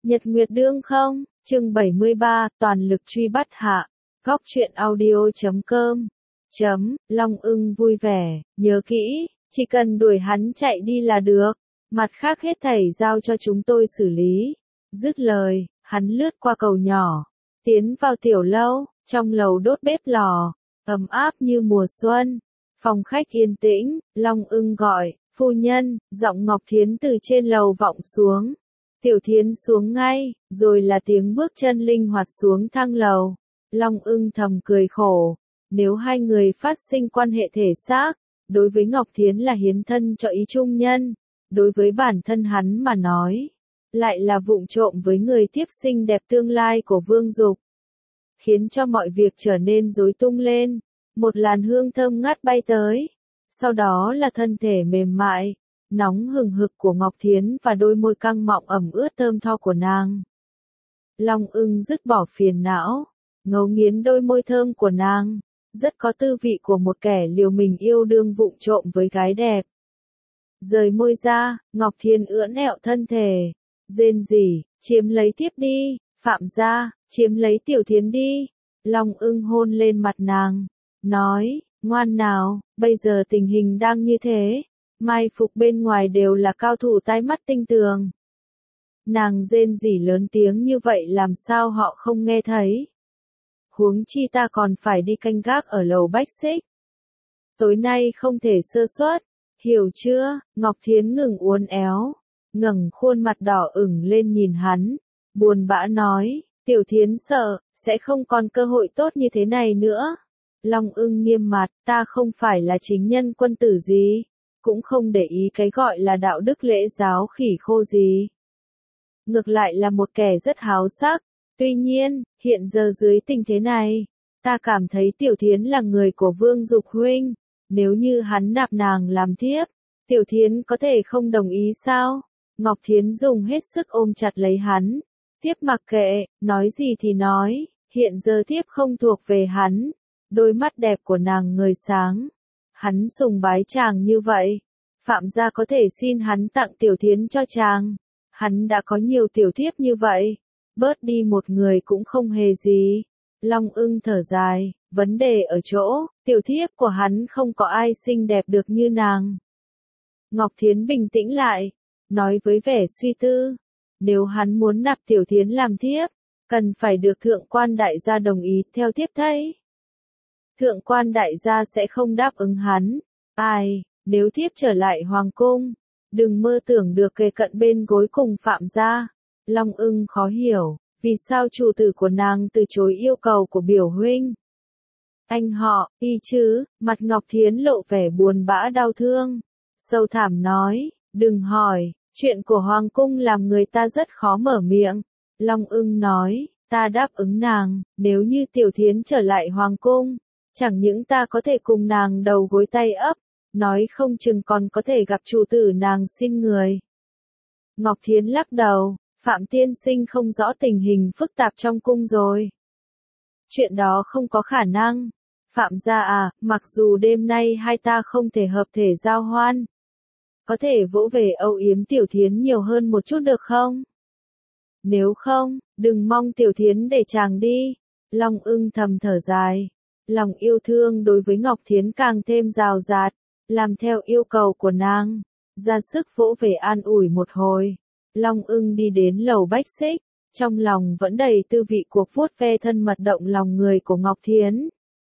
Nhật Nguyệt đương không, chương 73, toàn lực truy bắt hạ. Góc truyện audio.com. Long ưng vui vẻ, nhớ kỹ, chỉ cần đuổi hắn chạy đi là được, mặt khác hết thảy giao cho chúng tôi xử lý. Dứt lời, hắn lướt qua cầu nhỏ, tiến vào tiểu lâu, trong lầu đốt bếp lò, ấm áp như mùa xuân. Phòng khách yên tĩnh, Long ưng gọi, phu nhân, giọng Ngọc Thiến từ trên lầu vọng xuống. Tiểu Thiến xuống ngay, rồi là tiếng bước chân linh hoạt xuống thang lầu. Long ưng thầm cười khổ, nếu hai người phát sinh quan hệ thể xác, đối với Ngọc Thiến là hiến thân cho ý trung nhân, đối với bản thân hắn mà nói, lại là vụng trộm với người tiếp sinh đẹp tương lai của Vương Dục, khiến cho mọi việc trở nên rối tung lên. Một làn hương thơm ngát bay tới, sau đó là thân thể mềm mại, nóng hừng hực của Ngọc Thiến và đôi môi căng mọng ẩm ướt thơm tho của nàng. Long ưng dứt bỏ phiền não, ngấu nghiến đôi môi thơm của nàng, rất có tư vị của một kẻ liều mình yêu đương vụng trộm với gái đẹp. Rời môi ra, Ngọc Thiến ưỡn ẹo thân thể, rên rỉ, chiếm lấy tiếp đi, Phạm gia, chiếm lấy Tiểu Thiến đi. Long ưng hôn lên mặt nàng, nói, ngoan nào, bây giờ tình hình đang như thế, mai phục bên ngoài đều là cao thủ tai mắt tinh tường. Nàng rên rỉ lớn tiếng như vậy làm sao họ không nghe thấy. Huống chi ta còn phải đi canh gác ở lầu Bách Xích. Tối nay không thể sơ suất, hiểu chưa? Ngọc Thiến ngừng uốn éo, ngẩng khuôn mặt đỏ ửng lên nhìn hắn, buồn bã nói, Tiểu Thiến sợ, sẽ không còn cơ hội tốt như thế này nữa. Long ưng nghiêm mặt, ta không phải là chính nhân quân tử gì, cũng không để ý cái gọi là đạo đức lễ giáo khỉ khô gì. Ngược lại là một kẻ rất háo sắc, tuy nhiên, hiện giờ dưới tình thế này, ta cảm thấy Tiểu Thiến là người của Vương Dục huynh, nếu như hắn nạp nàng làm thiếp, Tiểu Thiến có thể không đồng ý sao? Ngọc Thiến dùng hết sức ôm chặt lấy hắn, tiếp mặc kệ, nói gì thì nói, hiện giờ tiếp không thuộc về hắn. Đôi mắt đẹp của nàng ngời sáng. Hắn sùng bái chàng như vậy. Phạm gia có thể xin hắn tặng Tiểu Thiến cho chàng. Hắn đã có nhiều tiểu thiếp như vậy. Bớt đi một người cũng không hề gì. Long ưng thở dài. Vấn đề ở chỗ, tiểu thiếp của hắn không có ai xinh đẹp được như nàng. Ngọc Thiến bình tĩnh lại. Nói với vẻ suy tư. Nếu hắn muốn nạp Tiểu Thiến làm thiếp, cần phải được thượng quan đại gia đồng ý theo thiếp thấy. Thượng quan đại gia sẽ không đáp ứng hắn. Ai, nếu thiếp trở lại hoàng cung, đừng mơ tưởng được kề cận bên gối cùng Phạm gia. Long ưng khó hiểu, vì sao chủ tử của nàng từ chối yêu cầu của biểu huynh. Anh họ, y chứ, mặt Ngọc Thiến lộ vẻ buồn bã đau thương. Sâu thảm nói, đừng hỏi, chuyện của hoàng cung làm người ta rất khó mở miệng. Long ưng nói, ta đáp ứng nàng, nếu như Tiểu Thiến trở lại hoàng cung. Chẳng những ta có thể cùng nàng đầu gối tay ấp, nói không chừng còn có thể gặp chủ tử nàng xin người. Ngọc Thiến lắc đầu, Phạm tiên sinh không rõ tình hình phức tạp trong cung rồi. Chuyện đó không có khả năng. Phạm gia à, mặc dù đêm nay hai ta không thể hợp thể giao hoan, có thể vỗ về âu yếm Tiểu Thiến nhiều hơn một chút được không? Nếu không, đừng mong Tiểu Thiến để chàng đi. Long ưng thầm thở dài. Lòng yêu thương đối với Ngọc Thiến càng thêm rào rạt, làm theo yêu cầu của nàng, ra sức vỗ về an ủi một hồi. Long ưng đi đến lầu Bách Xích, trong lòng vẫn đầy tư vị cuộc vuốt ve thân mật động lòng người của Ngọc Thiến.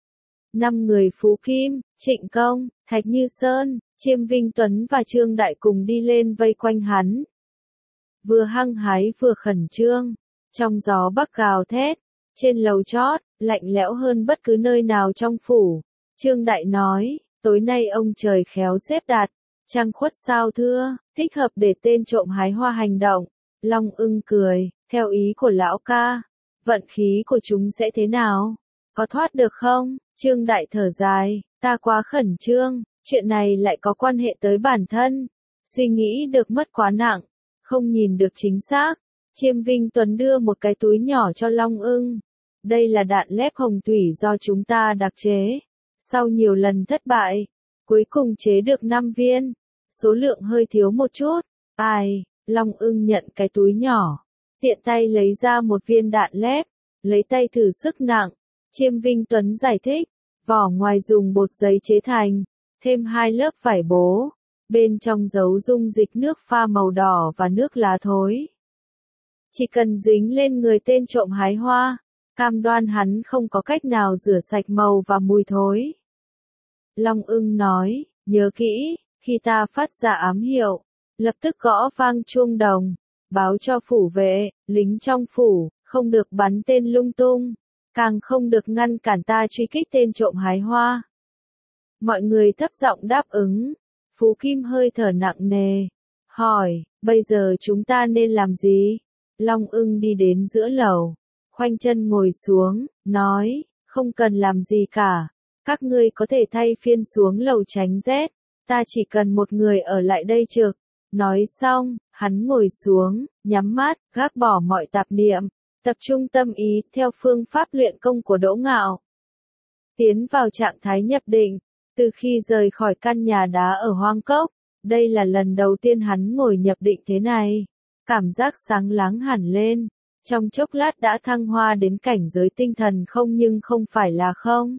5 người Phú Kim, Trịnh Công, Thạch Như Sơn, Chiêm Vinh Tuấn và Trương Đại cùng đi lên vây quanh hắn. Vừa hăng hái vừa khẩn trương, trong gió bắc gào thét, trên lầu chót, lạnh lẽo hơn bất cứ nơi nào trong phủ. Trương Đại nói, tối nay ông trời khéo xếp đặt, trăng khuất sao thưa, thích hợp để tên trộm hái hoa hành động. Long ưng cười, theo ý của lão ca, vận khí của chúng sẽ thế nào? Có thoát được không? Trương Đại thở dài, ta quá khẩn trương, chuyện này lại có quan hệ tới bản thân. Suy nghĩ được mất quá nặng, không nhìn được chính xác. Chiêm Vinh Tuấn đưa một cái túi nhỏ cho Long ưng. Đây là đạn lép hồng thủy do chúng ta đặc chế. Sau nhiều lần thất bại, cuối cùng chế được 5 viên. Số lượng hơi thiếu một chút. Ai, Long ưng nhận cái túi nhỏ. tiện tay lấy ra một viên đạn lép, lấy tay thử sức nặng. Chiêm Vinh Tuấn giải thích, vỏ ngoài dùng bột giấy chế thành, thêm 2 lớp vải bố, bên trong giấu dung dịch nước pha màu đỏ và nước lá thối. Chỉ cần dính lên người tên trộm hái hoa, cam đoan hắn không có cách nào rửa sạch màu và mùi thối. Long Ưng nói, nhớ kỹ, khi ta phát ra ám hiệu, lập tức gõ vang chuông đồng, báo cho phủ vệ, lính trong phủ, không được bắn tên lung tung, càng không được ngăn cản ta truy kích tên trộm hái hoa. Mọi người thấp giọng đáp ứng. Phú Kim hơi thở nặng nề, hỏi, bây giờ chúng ta nên làm gì? Long Ưng đi đến giữa lầu, khoanh chân ngồi xuống, nói, không cần làm gì cả, các ngươi có thể thay phiên xuống lầu tránh rét, ta chỉ cần một người ở lại đây trực. Nói xong, hắn ngồi xuống, nhắm mắt, gác bỏ mọi tạp niệm, tập trung tâm ý theo phương pháp luyện công của Đỗ Ngạo. Tiến vào trạng thái nhập định, từ khi rời khỏi căn nhà đá ở Hoang Cốc, đây là lần đầu tiên hắn ngồi nhập định thế này. Cảm giác sáng láng hẳn lên, trong chốc lát đã thăng hoa đến cảnh giới tinh thần không nhưng không phải là không.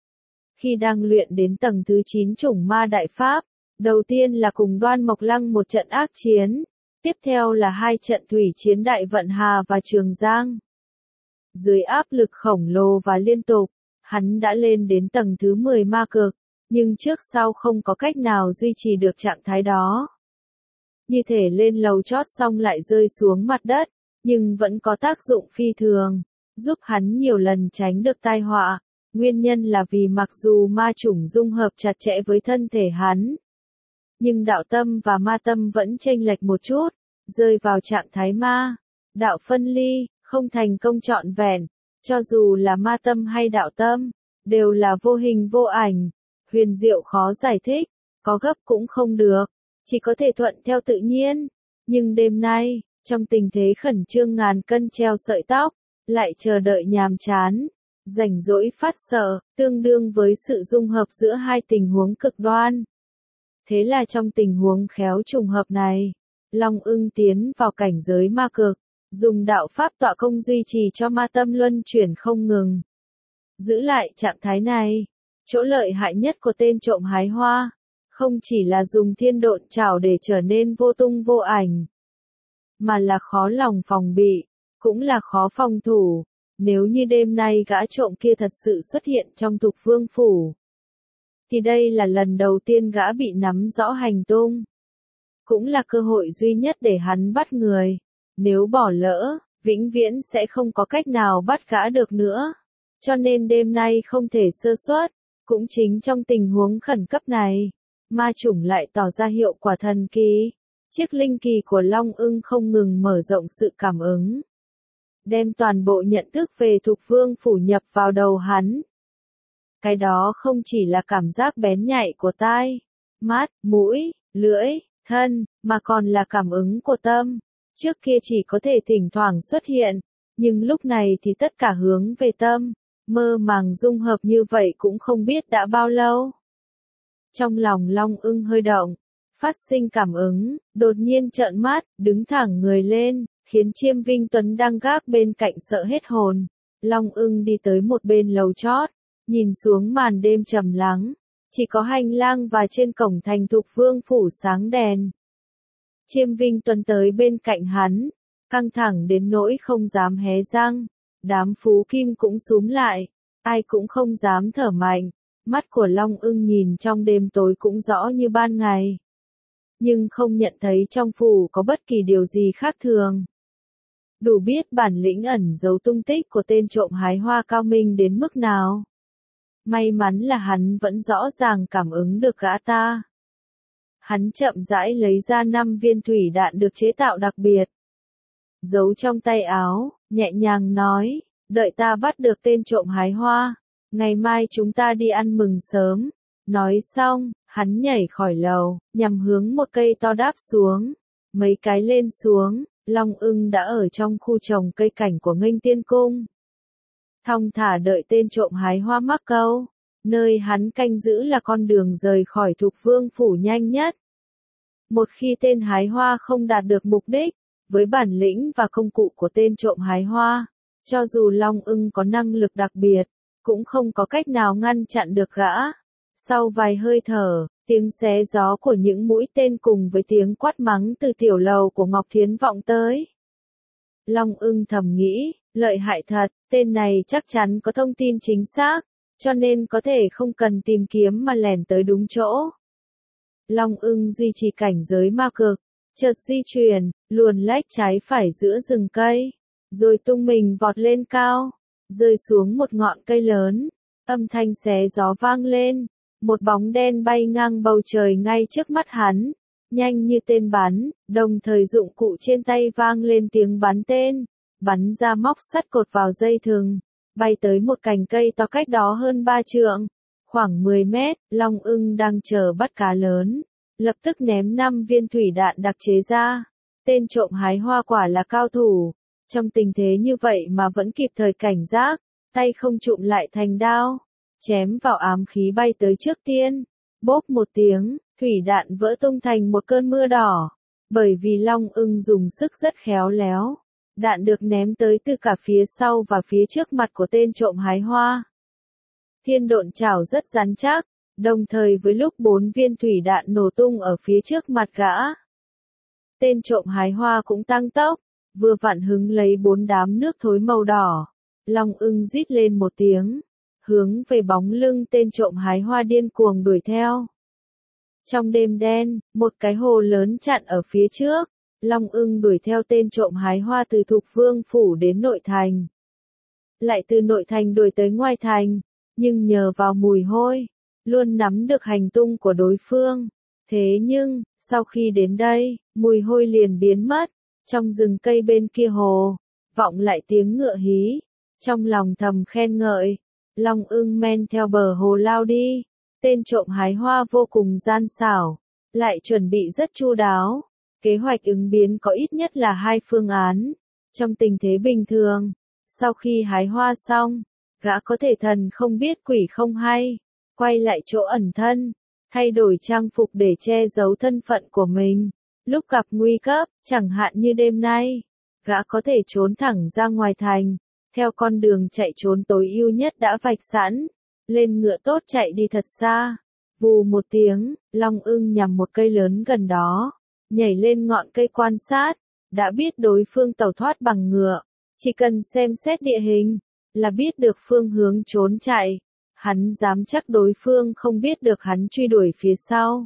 Khi đang luyện đến tầng thứ 9 chủng ma đại pháp, đầu tiên là cùng Đoan Mộc Lăng một trận ác chiến, tiếp theo là 2 trận thủy chiến Đại Vận Hà và Trường Giang. Dưới áp lực khổng lồ và liên tục, hắn đã lên đến tầng thứ 10 ma cực, nhưng trước sau không có cách nào duy trì được trạng thái đó. Như thể lên lầu chót xong lại rơi xuống mặt đất, nhưng vẫn có tác dụng phi thường, giúp hắn nhiều lần tránh được tai họa. Nguyên nhân là vì mặc dù ma chủng dung hợp chặt chẽ với thân thể hắn, nhưng đạo tâm và ma tâm vẫn chênh lệch một chút, rơi vào trạng thái ma, đạo phân ly, không thành công trọn vẹn, cho dù là ma tâm hay đạo tâm, đều là vô hình vô ảnh, huyền diệu khó giải thích, có gấp cũng không được, chỉ có thể thuận theo tự nhiên. Nhưng đêm nay, trong tình thế khẩn trương ngàn cân treo sợi tóc, lại chờ đợi nhàm chán, rảnh rỗi phát sợ, tương đương với sự dung hợp giữa hai tình huống cực đoan. Thế là trong tình huống khéo trùng hợp này, Long Ưng tiến vào cảnh giới ma cực, dùng đạo pháp tọa công duy trì cho ma tâm luân chuyển không ngừng. Giữ lại trạng thái này, chỗ lợi hại nhất của tên trộm hái hoa, không chỉ là dùng thiên độn trảo để trở nên vô tung vô ảnh, mà là khó lòng phòng bị, cũng là khó phòng thủ. Nếu như đêm nay gã trộm kia thật sự xuất hiện trong Thục Vương phủ, thì đây là lần đầu tiên gã bị nắm rõ hành tung. Cũng là cơ hội duy nhất để hắn bắt người. Nếu bỏ lỡ, vĩnh viễn sẽ không có cách nào bắt gã được nữa. Cho nên đêm nay không thể sơ suất. Cũng chính trong tình huống khẩn cấp này, ma chủng lại tỏ ra hiệu quả thần kỳ. Chiếc linh kỳ của Long Ưng không ngừng mở rộng sự cảm ứng, đem toàn bộ nhận thức về Thục Vương phủ nhập vào đầu hắn. Cái đó không chỉ là cảm giác bén nhạy của tai, mắt, mũi, lưỡi, thân, mà còn là cảm ứng của tâm. Trước kia chỉ có thể thỉnh thoảng xuất hiện, nhưng lúc này thì tất cả hướng về tâm, mơ màng dung hợp như vậy cũng không biết đã bao lâu. Trong lòng Long Ưng hơi động, phát sinh cảm ứng, đột nhiên trợn mắt, đứng thẳng người lên, khiến Chiêm Vinh Tuấn đang gác bên cạnh sợ hết hồn. Long Ưng đi tới một bên lầu chót, nhìn xuống màn đêm trầm lắng, chỉ có hành lang và trên cổng thành Thục Vương phủ sáng đèn. Chiêm Vinh Tuấn tới bên cạnh hắn, căng thẳng đến nỗi không dám hé răng, đám Phú Kim cũng xúm lại, ai cũng không dám thở mạnh, mắt của Long Ưng nhìn trong đêm tối cũng rõ như ban ngày. Nhưng không nhận thấy trong phủ có bất kỳ điều gì khác thường. Đủ biết bản lĩnh ẩn giấu tung tích của tên trộm hái hoa cao minh đến mức nào. May mắn là hắn vẫn rõ ràng cảm ứng được gã ta. Hắn chậm rãi lấy ra 5 viên thủy đạn được chế tạo đặc biệt, giấu trong tay áo, nhẹ nhàng nói, đợi ta bắt được tên trộm hái hoa, ngày mai chúng ta đi ăn mừng sớm. Nói xong, hắn nhảy khỏi lầu, nhằm hướng một cây to đáp xuống. Mấy cái lên xuống, Long Ưng đã ở trong khu trồng cây cảnh của Nghênh Tiên Cung. Thong thả đợi tên trộm hái hoa mắc câu, nơi hắn canh giữ là con đường rời khỏi Thục Vương phủ nhanh nhất. Một khi tên hái hoa không đạt được mục đích, Với bản lĩnh và công cụ của tên trộm hái hoa, cho dù Long Ưng có năng lực đặc biệt, cũng không có cách nào ngăn chặn được gã. Sau vài hơi thở, tiếng xé gió của những mũi tên cùng với tiếng quát mắng từ tiểu lầu của Ngọc Thiến vọng tới. Long Ưng thầm nghĩ, lợi hại thật, tên này chắc chắn có thông tin chính xác, cho nên có thể không cần tìm kiếm mà lẻn tới đúng chỗ. Long Ưng duy trì cảnh giới ma cực, chợt di chuyển, luồn lách trái phải giữa rừng cây, rồi tung mình vọt lên cao, rơi xuống một ngọn cây lớn, âm thanh xé gió vang lên, một bóng đen bay ngang bầu trời ngay trước mắt hắn, nhanh như tên bắn, đồng thời dụng cụ trên tay vang lên tiếng bắn tên, bắn ra móc sắt cột vào dây thừng, bay tới một cành cây to cách đó hơn 3 trượng, khoảng 10 mét. Long Ưng đang chờ bắt cá lớn, lập tức ném 5 viên thủy đạn đặc chế ra. Tên trộm hái hoa quả là cao thủ, trong tình thế như vậy mà vẫn kịp thời cảnh giác, tay không chụm lại thành đao, chém vào ám khí bay tới trước tiên. Bốp một tiếng, thủy đạn vỡ tung thành một cơn mưa đỏ, bởi vì Long Ưng dùng sức rất khéo léo. Đạn được ném tới từ cả phía sau và phía trước mặt của tên trộm hái hoa. Thiên độn chảo rất rắn chắc, đồng thời với lúc 4 viên thủy đạn nổ tung ở phía trước mặt gã. Tên trộm hái hoa cũng tăng tốc, vừa vặn hứng lấy 4 đám nước thối màu đỏ. Long Ưng rít lên một tiếng, hướng về bóng lưng tên trộm hái hoa điên cuồng đuổi theo. Trong đêm đen, một cái hồ lớn chặn ở phía trước. Long Ưng đuổi theo tên trộm hái hoa từ Thục Vương phủ đến nội thành, lại từ nội thành đuổi tới ngoài thành, nhưng nhờ vào mùi hôi, luôn nắm được hành tung của đối phương. Thế nhưng, sau khi đến đây, mùi hôi liền biến mất. Trong rừng cây bên kia hồ, vọng lại tiếng ngựa hí. Trong lòng thầm khen ngợi, Long Ưng men theo bờ hồ lao đi. Tên trộm hái hoa vô cùng gian xảo, lại chuẩn bị rất chu đáo. Kế hoạch ứng biến có ít nhất là 2 phương án. Trong tình thế bình thường, sau khi hái hoa xong, gã có thể thần không biết quỷ không hay, quay lại chỗ ẩn thân, thay đổi trang phục để che giấu thân phận của mình. Lúc gặp nguy cấp, chẳng hạn như đêm nay, gã có thể trốn thẳng ra ngoài thành, theo con đường chạy trốn tối ưu nhất đã vạch sẵn, lên ngựa tốt chạy đi thật xa. Vù một tiếng, Long Ưng nhằm một cây lớn gần đó, nhảy lên ngọn cây quan sát, đã biết đối phương tẩu thoát bằng ngựa, chỉ cần xem xét địa hình, là biết được phương hướng trốn chạy. Hắn dám chắc đối phương không biết được hắn truy đuổi phía sau.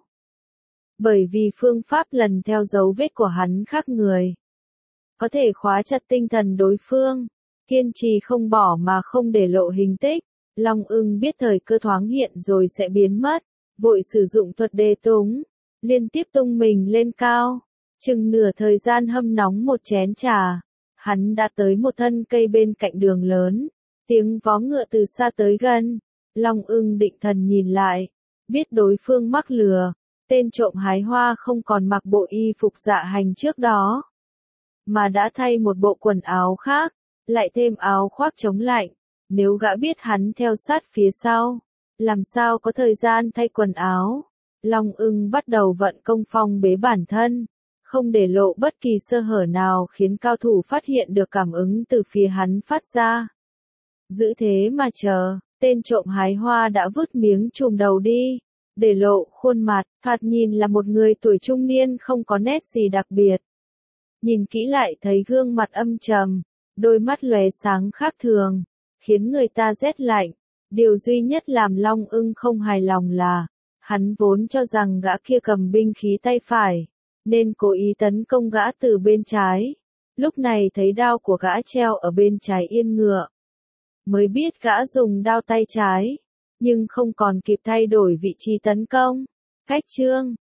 Bởi vì phương pháp lần theo dấu vết của hắn khác người. Có thể khóa chặt tinh thần đối phương, kiên trì không bỏ mà không để lộ hình tích. Long Ưng biết thời cơ thoáng hiện rồi sẽ biến mất, vội sử dụng thuật đề túng, liên tiếp tung mình lên cao. Chừng nửa thời gian hâm nóng một chén trà, hắn đã tới một thân cây bên cạnh đường lớn. Tiếng vó ngựa từ xa tới gần, Long Ưng định thần nhìn lại, biết đối phương mắc lừa. Tên trộm hái hoa không còn mặc bộ y phục dạ hành trước đó, mà đã thay một bộ quần áo khác, lại thêm áo khoác chống lạnh. Nếu gã biết hắn theo sát phía sau, làm sao có thời gian thay quần áo. Long Ưng bắt đầu vận công phong bế bản thân, không để lộ bất kỳ sơ hở nào khiến cao thủ phát hiện được cảm ứng từ phía hắn phát ra. Giữ thế mà chờ, tên trộm hái hoa đã vứt miếng trùm đầu đi, để lộ khuôn mặt, thoạt nhìn là một người tuổi trung niên không có nét gì đặc biệt. Nhìn kỹ lại thấy gương mặt âm trầm, đôi mắt lóe sáng khác thường, khiến người ta rét lạnh. Điều duy nhất làm Long Ưng không hài lòng là, hắn vốn cho rằng gã kia cầm binh khí tay phải, nên cố ý tấn công gã từ bên trái. Lúc này thấy đao của gã treo ở bên trái yên ngựa, mới biết gã dùng đao tay trái, nhưng không còn kịp thay đổi vị trí tấn công. Khách chương